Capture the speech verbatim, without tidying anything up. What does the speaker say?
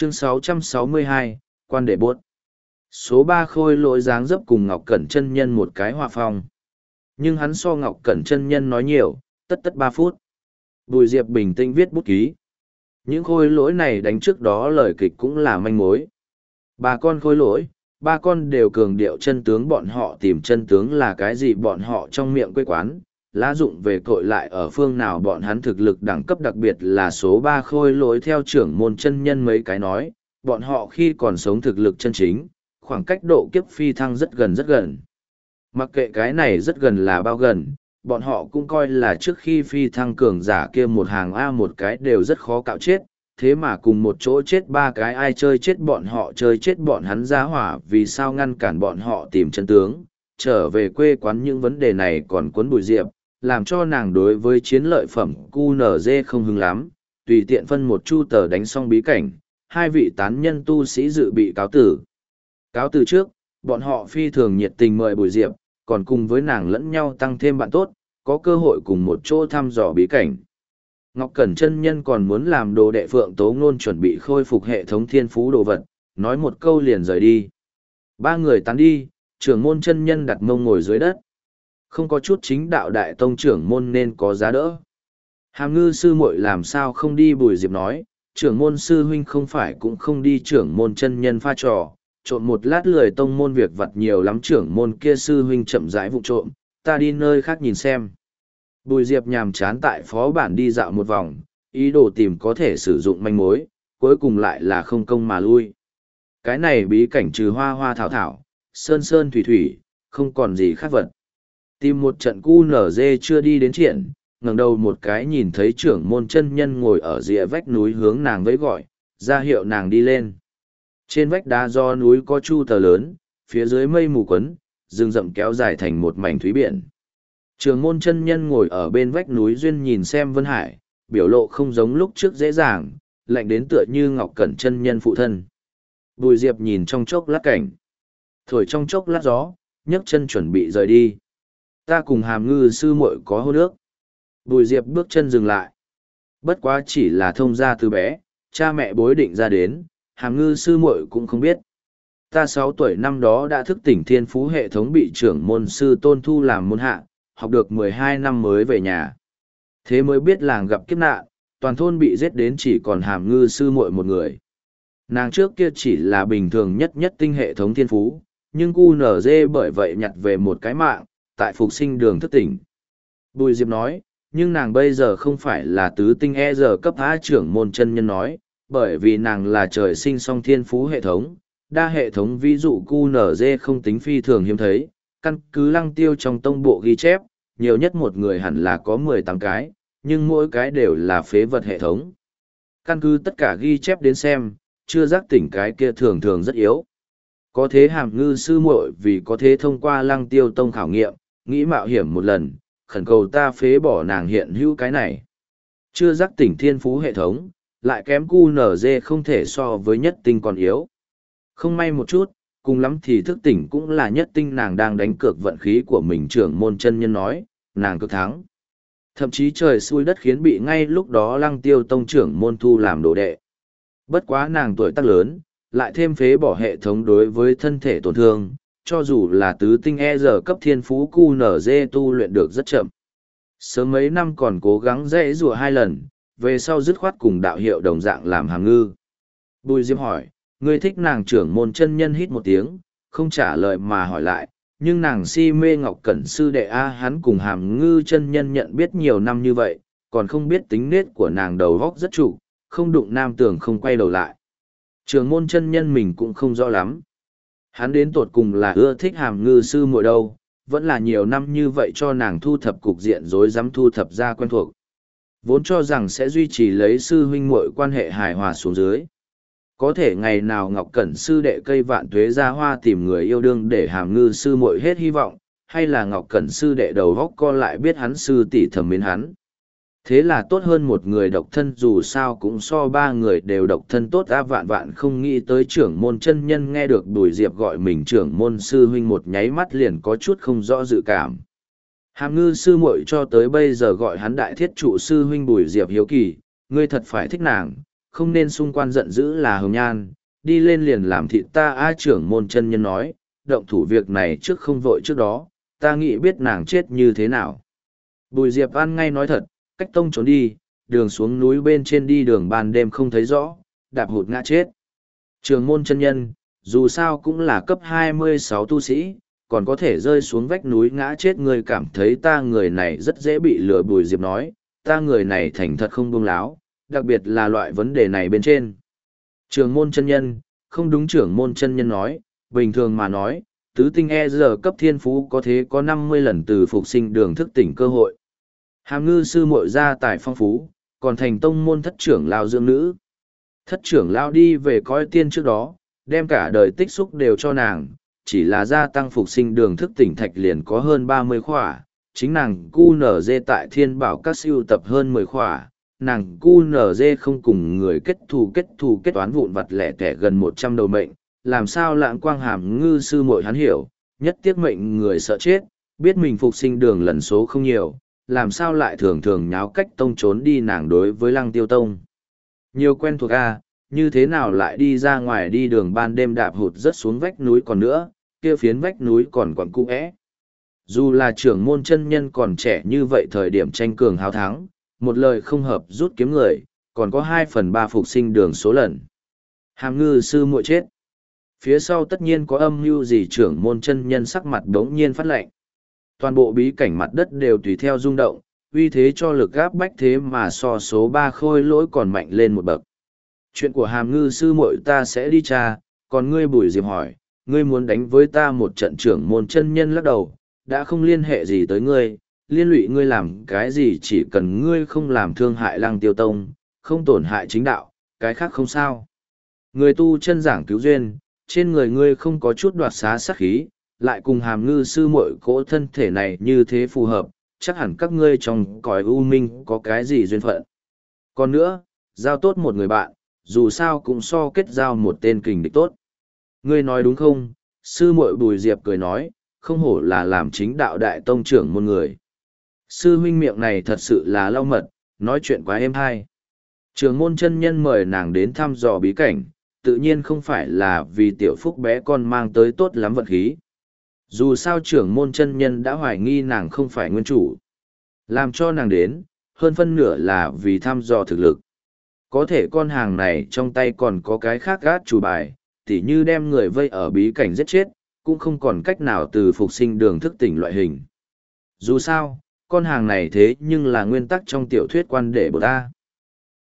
Chương sáu trăm sáu mươi hai, Quan đệ bốt. Số ba khôi lỗi dáng dấp cùng Ngọc Cẩn chân nhân một cái hòa phong. Nhưng hắn so Ngọc Cẩn chân nhân nói nhiều, tất tất ba phút. Bùi Diệp bình tĩnh viết bút ký. Những khôi lỗi này đánh trước đó lời kịch cũng là manh mối. Ba con khôi lỗi, ba con đều cường điệu chân tướng, bọn họ tìm chân tướng là cái gì, bọn họ trong miệng quê quán, lá dụng về cội lại ở phương nào, bọn hắn thực lực đẳng cấp, đặc biệt là số ba khôi lỗi theo trưởng môn chân nhân mấy cái nói, bọn họ khi còn sống thực lực chân chính, khoảng cách độ kiếp phi thăng rất gần rất gần. Mặc kệ cái này rất gần là bao gần, bọn họ cũng coi là trước khi phi thăng cường giả kia một hàng A, một cái đều rất khó cạo chết, thế mà cùng một chỗ chết ba cái, ai chơi chết bọn họ, chơi chết bọn hắn ra hỏa, vì sao ngăn cản bọn họ tìm chân tướng, trở về quê quán. Những vấn đề này còn cuốn Bùi Diệp, làm cho nàng đối với chiến lợi phẩm cu nở dê không hứng lắm, tùy tiện phân một chu tờ đánh xong bí cảnh, hai vị tán nhân tu sĩ dự bị cáo tử. Cáo từ trước, bọn họ phi thường nhiệt tình mời Bùi Diệp, còn cùng với nàng lẫn nhau tăng thêm bạn tốt, có cơ hội cùng một chỗ thăm dò bí cảnh. Ngọc Cẩn chân nhân còn muốn làm đồ đệ Phượng Tố Ngôn chuẩn bị khôi phục hệ thống thiên phú đồ vật, nói một câu liền rời đi. Ba người tán đi, trưởng môn chân nhân đặt mông ngồi dưới đất. Không có chút chính đạo đại tông trưởng môn nên có giá đỡ. Hàm Ngư sư muội làm sao không đi, Bùi Diệp nói, trưởng môn sư huynh không phải cũng không đi, trưởng môn chân nhân pha trò, trộn một lát lười tông môn việc vặt nhiều lắm, trưởng môn kia sư huynh chậm rãi vụ trộm, ta đi nơi khác nhìn xem. Bùi Diệp nhàm chán tại phó bản đi dạo một vòng, ý đồ tìm có thể sử dụng manh mối, cuối cùng lại là không công mà lui. Cái này bí cảnh trừ hoa hoa thảo thảo, sơn sơn thủy thủy, không còn gì khác vật. Tìm một trận cu nở dê chưa đi đến triển, ngẩng đầu một cái nhìn thấy trưởng môn chân nhân ngồi ở rìa vách núi hướng nàng vẫy gọi, ra hiệu nàng đi lên. Trên vách đá do núi có chu tờ lớn, phía dưới mây mù quấn, rừng rậm kéo dài thành một mảnh thúy biển. Trường môn chân nhân ngồi ở bên vách núi duyên nhìn xem Vân Hải, biểu lộ không giống lúc trước dễ dàng, lạnh đến tựa như Ngọc Cẩn chân nhân phụ thân. Bùi Diệp nhìn trong chốc lát cảnh, thổi trong chốc lát gió, nhấc chân chuẩn bị rời đi. Ta cùng Hàm Ngư sư muội có hôn ước. Bùi Diệp bước chân dừng lại. Bất quá chỉ là thông gia từ bé, cha mẹ bối định ra đến, Hàm Ngư sư muội cũng không biết. Ta sáu tuổi năm đó đã thức tỉnh thiên phú hệ thống, bị trưởng môn sư tôn thu làm môn hạ, học được mười hai năm mới về nhà. Thế mới biết làng gặp kiếp nạn, toàn thôn bị giết đến chỉ còn Hàm Ngư sư muội một người. Nàng trước kia chỉ là bình thường nhất nhất tinh hệ thống thiên phú, nhưng cu nở dê bởi vậy nhặt về một cái mạng, tại phục sinh đường thức tỉnh. Bùi Diệp nói, nhưng nàng bây giờ không phải là tứ tinh e giờ cấp A. Trưởng môn chân nhân nói, bởi vì nàng là trời sinh song thiên phú hệ thống, đa hệ thống, ví dụ cu nở dê không tính phi thường hiếm thấy, căn cứ Lăng Tiêu trong tông bộ ghi chép, nhiều nhất một người hẳn là có mười tám cái, nhưng mỗi cái đều là phế vật hệ thống. Căn cứ tất cả ghi chép đến xem, chưa giác tỉnh cái kia thường thường rất yếu. Có thế Hàm Ngư sư muội vì có thế thông qua Lăng Tiêu tông khảo nghiệm, nghĩ mạo hiểm một lần, khẩn cầu ta phế bỏ nàng hiện hữu cái này. Chưa giác tỉnh thiên phú hệ thống, lại kém cu nở dê không thể so với nhất tinh còn yếu. Không may một chút, cùng lắm thì thức tỉnh cũng là nhất tinh, nàng đang đánh cược vận khí của mình. Trưởng môn chân nhân nói, nàng cực thắng. Thậm chí trời xui đất khiến bị ngay lúc đó Lăng Tiêu tông trưởng môn thu làm đồ đệ. Bất quá nàng tuổi tác lớn, lại thêm phế bỏ hệ thống đối với thân thể tổn thương, cho dù là tứ tinh e giờ cấp thiên phú cu nở dê tu luyện được rất chậm. Sớm mấy năm còn cố gắng dễ rùa hai lần, về sau dứt khoát cùng đạo hiệu đồng dạng làm Hàm Ngư. Bùi Diệp hỏi, ngươi thích nàng? Trưởng môn chân nhân hít một tiếng, không trả lời mà hỏi lại, nhưng nàng si mê Ngọc Cẩn sư đệ A. Hắn cùng Hàm Ngư chân nhân nhận biết nhiều năm như vậy, còn không biết tính nết của nàng, đầu góc rất trụ, không đụng nam tường không quay đầu lại. Trưởng môn chân nhân mình cũng không rõ lắm. Hắn đến tột cùng là ưa thích Hàm Ngư sư muội đâu, vẫn là nhiều năm như vậy cho nàng thu thập cục diện rối rắm thu thập ra quen thuộc. Vốn cho rằng sẽ duy trì lấy sư huynh muội quan hệ hài hòa xuống dưới. Có thể ngày nào Ngọc Cẩn sư đệ cây vạn tuế ra hoa tìm người yêu đương để Hàm Ngư sư muội hết hy vọng, hay là Ngọc Cẩn sư đệ đầu góc co lại biết hắn sư tỷ thầm mến hắn. Thế là tốt hơn một người độc thân, dù sao cũng so ba người đều độc thân tốt. A. Vạn vạn không nghĩ tới trưởng môn chân nhân nghe được Bùi Diệp gọi mình trưởng môn sư huynh, một nháy mắt liền có chút không rõ dự cảm. Hàm Ngư sư muội cho tới bây giờ gọi hắn đại thiết trụ sư huynh. Bùi Diệp hiếu kỳ, ngươi thật phải thích nàng, không nên xung quan giận dữ là hồng nhan, đi lên liền làm thịt ta. A trưởng môn chân nhân nói, động thủ việc này trước không vội trước đó, ta nghĩ biết nàng chết như thế nào. Bùi Diệp ăn ngay nói thật, cách tông trốn đi, đường xuống núi bên trên đi đường ban đêm không thấy rõ, đạp hụt ngã chết. Trường môn chân nhân, dù sao cũng là cấp hai mươi sáu tu sĩ, còn có thể rơi xuống vách núi ngã chết. Người cảm thấy ta người này rất dễ bị lừa. Bùi Diệp nói, ta người này thành thật không buông láo, đặc biệt là loại vấn đề này bên trên. Trường môn chân nhân, không đúng. Trưởng môn chân nhân nói, bình thường mà nói, tứ tinh e giờ cấp thiên phú có thế có năm mươi lần từ phục sinh đường thức tỉnh cơ hội. Hàm ngư sư muội gia tài phong phú, còn thành tông môn thất trưởng lao dưỡng nữ. Thất trưởng lao đi về coi tiên trước đó, đem cả đời tích xúc đều cho nàng, chỉ là gia tăng phục sinh đường thức tỉnh thạch liền có hơn ba mươi khỏa, chính nàng cu nở dê tại thiên bảo các siêu tập hơn mười khỏa, nàng cu nở dê không cùng người kết thù kết thù kết toán vụn vặt lẻ tẻ gần một trăm đầu mệnh, làm sao lãng quang hàm ngư sư muội hắn hiểu, nhất tiếc mệnh người sợ chết, biết mình phục sinh đường lần số không nhiều, làm sao lại thường thường nháo cách tông trốn đi. Nàng đối với Lăng Tiêu Tông nhiều quen thuộc a, như thế nào lại đi ra ngoài đi đường ban đêm đạp hụt rất xuống vách núi. Còn nữa, kia phiến vách núi còn còn cũ é. Dù là trưởng môn chân nhân còn trẻ như vậy, thời điểm tranh cường hào thắng, một lời không hợp rút kiếm người, còn có hai phần ba phục sinh đường số lần. Hàm ngư sư muội chết. Phía sau tất nhiên có âm mưu gì. Trưởng môn chân nhân sắc mặt đống nhiên phát lạnh. Toàn bộ bí cảnh mặt đất đều tùy theo rung động, uy thế cho lực gáp bách thế mà so số ba khôi lỗi còn mạnh lên một bậc. Chuyện của hàm ngư sư muội ta sẽ đi tra, còn ngươi Bùi Diệp hỏi, ngươi muốn đánh với ta một trận. Trưởng môn chân nhân lắc đầu, đã không liên hệ gì tới ngươi, liên lụy ngươi làm cái gì, chỉ cần ngươi không làm thương hại Lăng Tiêu Tông, không tổn hại chính đạo, cái khác không sao. Người tu chân giảng cứu duyên, trên người ngươi không có chút đoạt xá sát khí, lại cùng hàm ngư sư muội cỗ thân thể này như thế phù hợp, chắc hẳn các ngươi trong cõi u minh có cái gì duyên phận. Còn nữa, giao tốt một người bạn, dù sao cũng so kết giao một tên kình địch tốt. Ngươi nói đúng không? Sư muội Bùi Diệp cười nói, không hổ là làm chính đạo đại tông trưởng môn người. Sư huynh miệng này thật sự là lau mật, nói chuyện quá êm hay. Trưởng môn chân nhân mời nàng đến thăm dò bí cảnh, tự nhiên không phải là vì tiểu phúc bé con mang tới tốt lắm vận khí. Dù sao trưởng môn chân nhân đã hoài nghi nàng không phải nguyên chủ. Làm cho nàng đến, hơn phân nửa là vì thăm dò thực lực. Có thể con hàng này trong tay còn có cái khác gát chủ bài, tỉ như đem người vây ở bí cảnh giết chết, cũng không còn cách nào từ phục sinh đường thức tỉnh loại hình. Dù sao, con hàng này thế nhưng là nguyên tắc trong tiểu thuyết quan đệ Bồ Ta.